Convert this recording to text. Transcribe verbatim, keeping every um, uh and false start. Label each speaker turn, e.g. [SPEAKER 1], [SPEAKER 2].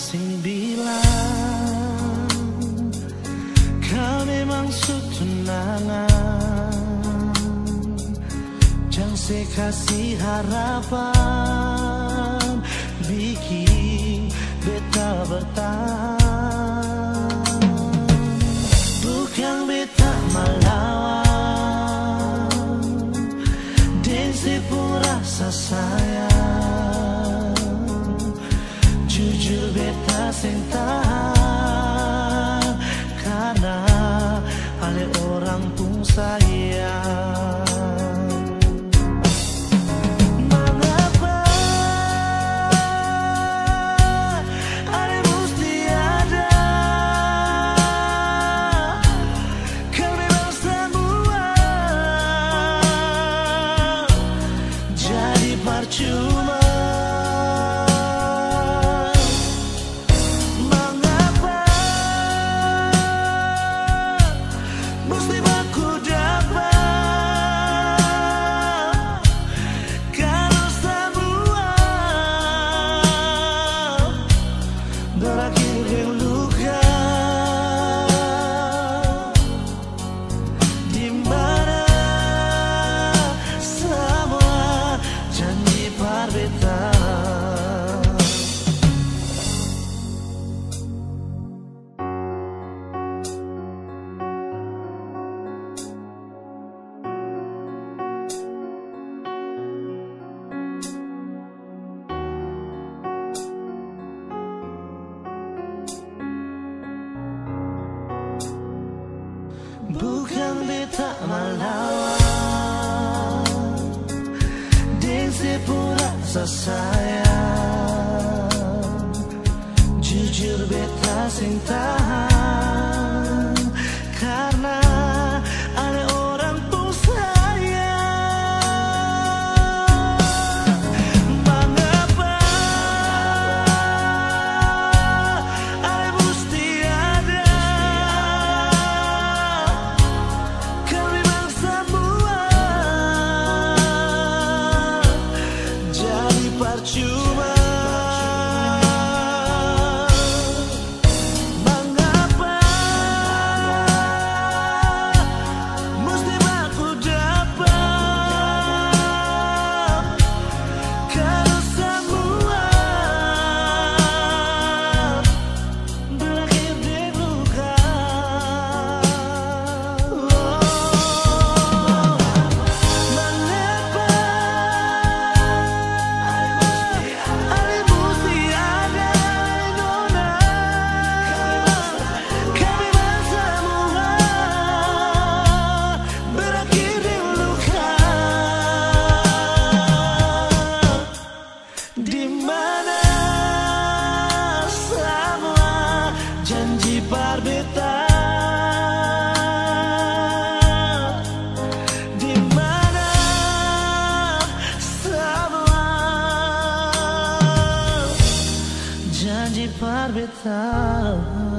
[SPEAKER 1] masih bilang kau memang tunangan, jangan saya kasih harapan bikin beta bertahan. Bukan beta melawan dan saya pun rasa sayang, jujur beta sentahan karena ale orang pun sayang. Mengapa ale mesti ada kau memang semua jadi percuma. Berakhir dengan luka, di mana semua janji parbeta. Bukan beta melawan dan saya pun rasa sayang, jujur beta sentahan karena ada orang pun sayang. Mengapa ale mesti ada percuma? Mengapa mesti aku dapat kalau semua berakhir di luka? Oh, mengapa parbeta, di mana semua janji parbeta.